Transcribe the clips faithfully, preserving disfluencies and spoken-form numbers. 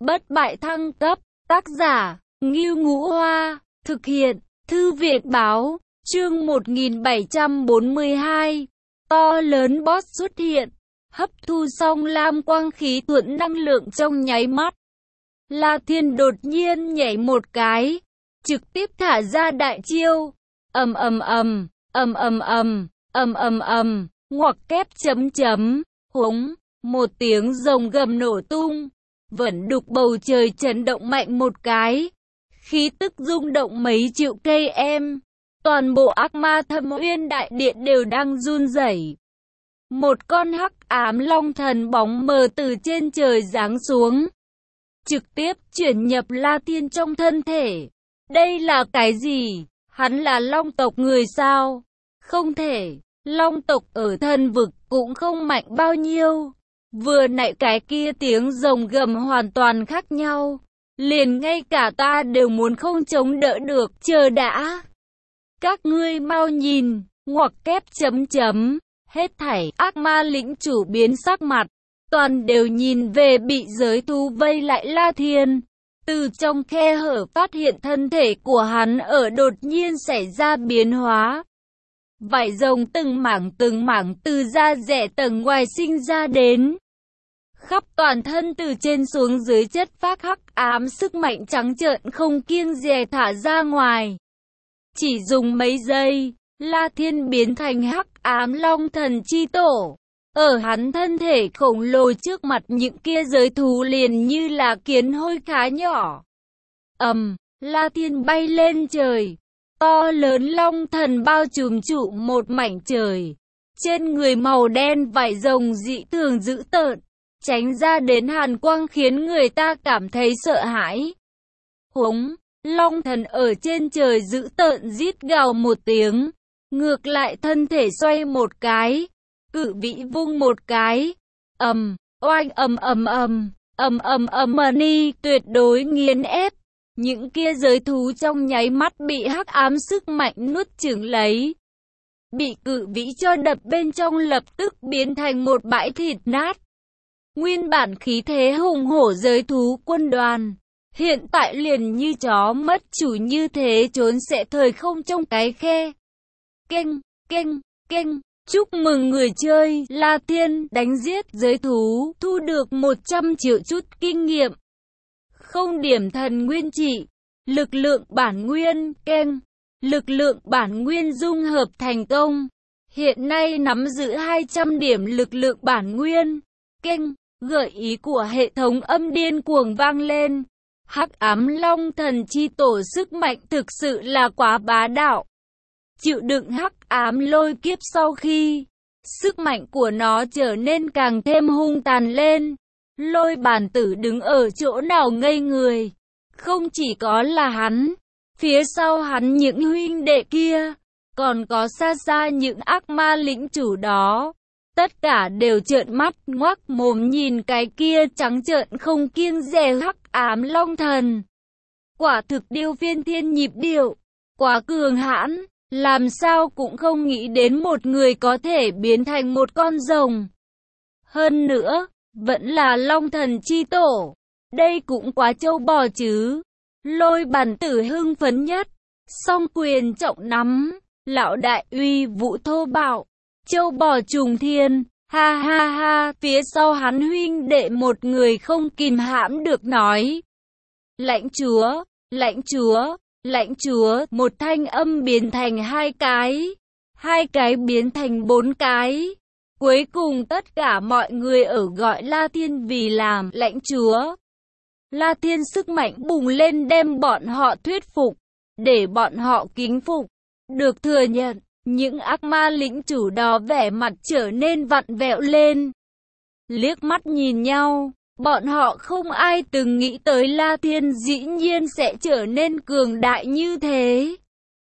Bất bại thăng cấp, tác giả, Ngưu Ngũ Hoa, thực hiện, Thư viện báo, chương một nghìn bảy trăm bốn mươi hai, to lớn boss xuất hiện, hấp thu xong lam quang khí thuận năng lượng trong nháy mắt. La Thiên đột nhiên nhảy một cái, trực tiếp thả ra đại chiêu, ầm ầm ầm, ầm ầm ầm, ầm ầm ầm, ngoặc kép chấm chấm, hống, một tiếng rồng gầm nổ tung. Vẫn đục bầu trời chấn động mạnh một cái, khí tức rung động mấy triệu cây em, toàn bộ ác ma thâm uyên đại điện đều đang run rẩy. Một con hắc ám long thần bóng mờ từ trên trời giáng xuống, trực tiếp chuyển nhập La Thiên trong thân thể. Đây là cái gì? Hắn là long tộc người sao? Không thể, long tộc ở thần vực cũng không mạnh bao nhiêu. Vừa nãy cái kia tiếng rồng gầm hoàn toàn khác nhau, liền ngay cả ta đều muốn không chống đỡ được, chờ đã. Các ngươi mau nhìn, ngoặc kép chấm chấm, hết thảy ác ma lĩnh chủ biến sắc mặt, toàn đều nhìn về bị giới thú vây lại La Thiên. Từ trong khe hở phát hiện thân thể của hắn ở đột nhiên xảy ra biến hóa. Vảy rồng từng mảng từng mảng từ da rẻ tầng ngoài sinh ra đến. Khắp toàn thân từ trên xuống dưới chất phác hắc ám sức mạnh trắng trợn không kiêng dè thả ra ngoài. Chỉ dùng mấy giây, La Thiên biến thành hắc ám long thần chi tổ. Ở hắn thân thể khổng lồ trước mặt những kia giới thú liền như là kiến hôi khá nhỏ. Ầm, um, La Thiên bay lên trời. To lớn long thần bao trùm trụ một mảnh trời. Trên người màu đen vảy rồng dị thường dữ tợn, tránh ra đến hàn quang khiến người ta cảm thấy sợ hãi. Hống, long thần ở trên trời dữ tợn rít gào một tiếng, ngược lại thân thể xoay một cái, cự vĩ vung một cái, ầm, oanh ầm ầm ầm, ầm ầm ầm mani tuyệt đối nghiền ép. Những kia giới thú trong nháy mắt bị hắc ám sức mạnh nuốt chửng lấy. Bị cự vĩ cho đập bên trong lập tức biến thành một bãi thịt nát. Nguyên bản khí thế hùng hổ giới thú quân đoàn, hiện tại liền như chó mất chủ như thế trốn sẽ thời không trong cái khe. Kênh, kênh, kênh, chúc mừng người chơi La Thiên đánh giết giới thú, thu được một trăm triệu chút kinh nghiệm. Không điểm thần nguyên trị, lực lượng bản nguyên, kênh, lực lượng bản nguyên dung hợp thành công. Hiện nay nắm giữ hai trăm điểm lực lượng bản nguyên, kênh. Gợi ý của hệ thống âm điên cuồng vang lên. Hắc ám long thần chi tổ sức mạnh thực sự là quá bá đạo. Chịu đựng hắc ám lôi kiếp sau khi, sức mạnh của nó trở nên càng thêm hung tàn lên. Lôi bàn tử đứng ở chỗ nào ngây người. Không chỉ có là hắn, phía sau hắn những huynh đệ kia, còn có xa xa những ác ma lĩnh chủ đó. Tất cả đều trợn mắt ngoác mồm nhìn cái kia trắng trợn không kiêng dè hắc ám long thần. Quả thực điêu phiên thiên nhịp điệu, quá cường hãn, làm sao cũng không nghĩ đến một người có thể biến thành một con rồng. Hơn nữa, vẫn là long thần chi tổ, đây cũng quá trâu bò chứ. Lôi bàn tử hưng phấn nhất, song quyền trọng nắm, lão đại uy vũ thô bạo. Châu bò trùng thiên, ha ha ha, phía sau hắn huynh đệ một người không kìm hãm được nói. Lãnh chúa, lãnh chúa, lãnh chúa, một thanh âm biến thành hai cái, hai cái biến thành bốn cái. Cuối cùng tất cả mọi người ở gọi La Thiên vì làm lãnh chúa. La Thiên sức mạnh bùng lên đem bọn họ thuyết phục, để bọn họ kính phục, được thừa nhận. Những ác ma lĩnh chủ đó vẻ mặt trở nên vặn vẹo lên. Liếc mắt nhìn nhau, bọn họ không ai từng nghĩ tới La Thiên dĩ nhiên sẽ trở nên cường đại như thế.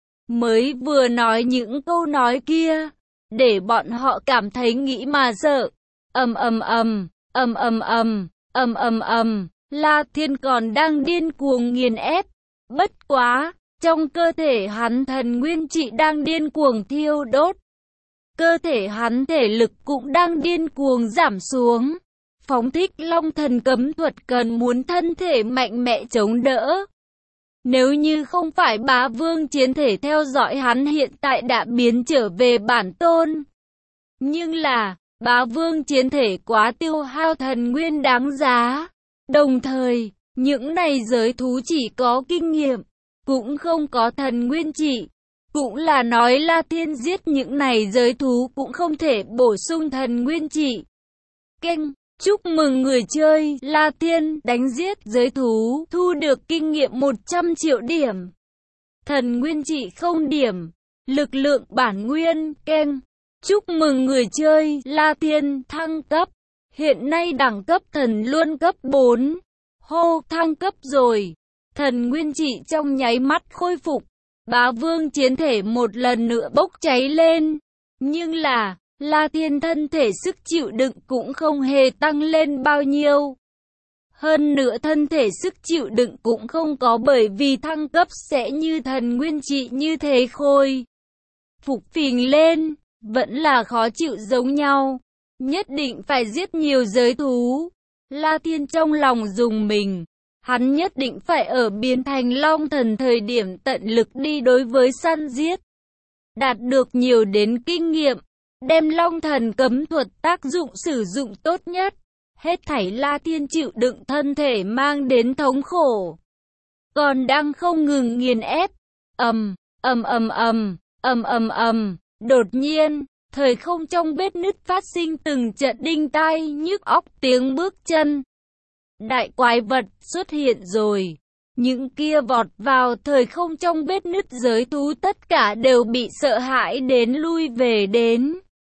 Mới vừa nói những câu nói kia, để bọn họ cảm thấy nghĩ mà sợ. Ầm ầm ầm, ầm ầm ầm, ầm ầm ầm, La Thiên còn đang điên cuồng nghiền ép. Bất quá, trong cơ thể hắn thần nguyên trị đang điên cuồng thiêu đốt. Cơ thể hắn thể lực cũng đang điên cuồng giảm xuống. phóng thích long thần cấm thuật cần muốn thân thể mạnh mẽ chống đỡ. Nếu như không phải bá vương chiến thể theo dõi hắn hiện tại đã biến trở về bản tôn. Nhưng là, bá vương chiến thể quá tiêu hao thần nguyên đáng giá. Đồng thời, những này giới thú chỉ có kinh nghiệm, cũng không có thần nguyên trị. Cũng là nói La Thiên giết những này giới thú cũng không thể bổ sung thần nguyên trị. Kênh, chúc mừng người chơi La Thiên đánh giết giới thú, thu được kinh nghiệm một trăm triệu điểm. Thần nguyên trị không điểm, lực lượng bản nguyên, kênh. Chúc mừng người chơi La Thiên thăng cấp, hiện nay đẳng cấp thần luân cấp bốn. Hô, thăng cấp rồi, thần nguyên trị trong nháy mắt khôi phục. Bá vương chiến thể một lần nữa bốc cháy lên. Nhưng là, La Thiên thân thể sức chịu đựng cũng không hề tăng lên bao nhiêu. Hơn nữa thân thể sức chịu đựng cũng không có bởi vì thăng cấp sẽ như thần nguyên trị như thế khôi phục phình lên, vẫn là khó chịu giống nhau. Nhất định phải giết nhiều giới thú. La Thiên trong lòng dùng mình. Hắn nhất định phải ở biến thành long thần thời điểm tận lực đi đối với săn giết. Đạt được nhiều đến kinh nghiệm. Đem long thần cấm thuật tác dụng sử dụng tốt nhất. Hết thảy La Thiên chịu đựng thân thể mang đến thống khổ. Còn đang không ngừng nghiền ép. ầm, ầm ầm ầm, ầm ầm ầm. Đột nhiên, thời không trong vết nứt phát sinh từng trận đinh tai nhức óc tiếng bước chân. Đại quái vật xuất hiện rồi. Những kia vọt vào thời không trong vết nứt giới thú tất cả đều bị sợ hãi đến lui về đến.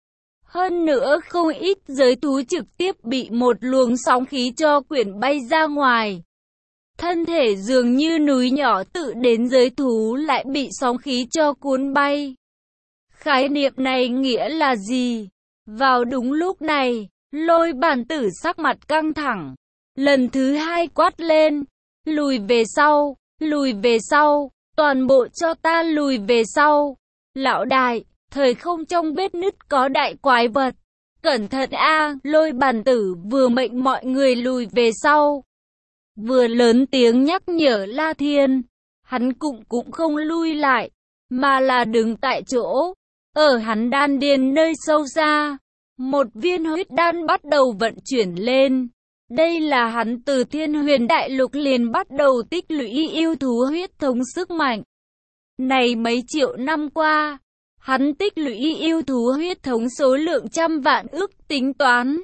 Hơn nữa không ít giới thú trực tiếp bị một luồng sóng khí cho quyển bay ra ngoài. Thân thể dường như núi nhỏ tự đến giới thú lại bị sóng khí cho cuốn bay. Khái niệm này nghĩa là gì? Vào đúng lúc này, Lôi Bản Tử sắc mặt căng thẳng. Lần thứ hai quát lên, lùi về sau, lùi về sau, toàn bộ cho ta lùi về sau. Lão đại, thời không trong vết nứt có đại quái vật. Cẩn thận a, Lôi Bản Tử vừa mệnh mọi người lùi về sau. Vừa lớn tiếng nhắc nhở La Thiên, hắn cũng cũng không lui lại, mà là đứng tại chỗ. Ở hắn đan điền nơi sâu xa, một viên huyết đan bắt đầu vận chuyển lên. Đây là hắn từ Thiên Huyền Đại Lục liền bắt đầu tích lũy yêu thú huyết thống sức mạnh. Này mấy triệu năm qua, hắn tích lũy yêu thú huyết thống số lượng trăm vạn ước tính toán.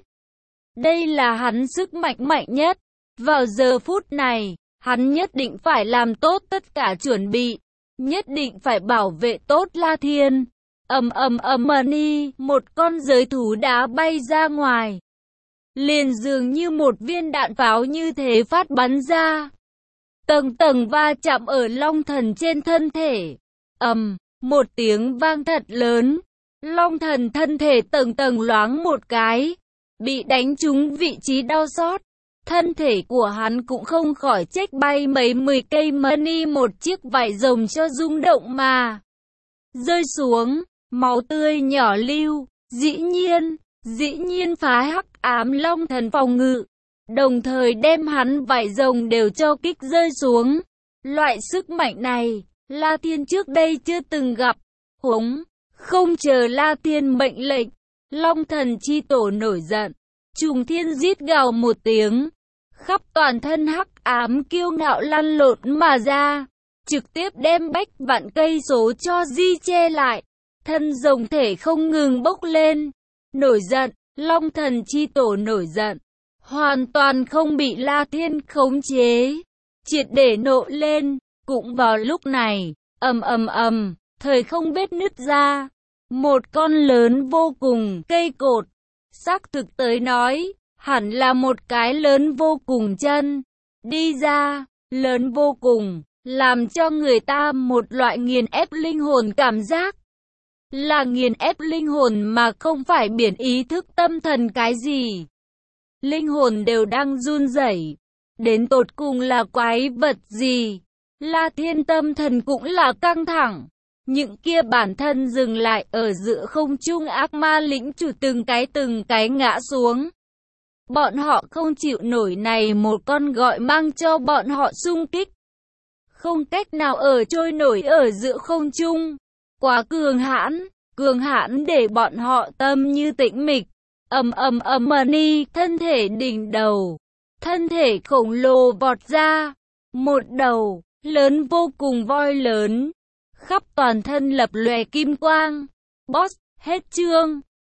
Đây là hắn sức mạnh mạnh nhất. Vào giờ phút này, hắn nhất định phải làm tốt tất cả chuẩn bị. Nhất định phải bảo vệ tốt La Thiên. Ầm ầm ầm ni, một con giới thú đá bay ra ngoài. Liền dường như một viên đạn pháo như thế phát bắn ra. Tầng tầng va chạm ở long thần trên thân thể. Ầm, một tiếng vang thật lớn. Long thần thân thể tầng tầng loáng một cái. Bị đánh trúng vị trí đau xót. Thân thể của hắn cũng không khỏi chếch bay mấy mười cây mani một chiếc vải rồng cho rung động mà rơi xuống. Máu tươi nhỏ lưu, dĩ nhiên, dĩ nhiên phá hắc ám long thần phòng ngự, đồng thời đem hắn vảy rồng đều cho kích rơi xuống. Loại sức mạnh này, La Thiên trước đây chưa từng gặp. Húng, không chờ La Thiên mệnh lệnh, long thần chi tổ nổi giận, trùng thiên rít gào một tiếng, khắp toàn thân hắc ám kiêu ngạo lăn lộn mà ra, trực tiếp đem bách vạn cây số cho di che lại. Thân rồng thể không ngừng bốc lên, nổi giận, long thần chi tổ nổi giận, hoàn toàn không bị La Thiên khống chế, triệt để nộ lên. Cũng vào lúc này, ầm ầm ầm, thời không vết nứt ra, một con lớn vô cùng cây cột, xác thực tới nói, hẳn là một cái lớn vô cùng chân, đi ra, lớn vô cùng, làm cho người ta một loại nghiền ép linh hồn cảm giác. Là nghiền ép linh hồn mà không phải biển ý thức tâm thần cái gì. Linh hồn đều đang run rẩy. Đến tột cùng là quái vật gì? La Thiên tâm thần cũng là căng thẳng. Những kia bản thân dừng lại ở giữa không trung ác ma lĩnh chủ từng cái từng cái ngã xuống. Bọn họ không chịu nổi này một con gọi mang cho bọn họ xung kích. Không cách nào ở trôi nổi ở giữa không trung. Quá cường hãn, cường hãn để bọn họ tâm như tĩnh mịch. Ầm ầm ầm Money, thân thể đỉnh đầu. Thân thể khổng lồ vọt ra. Một đầu, lớn vô cùng voi lớn. Khắp toàn thân lập lòe kim quang. Boss, hết chương.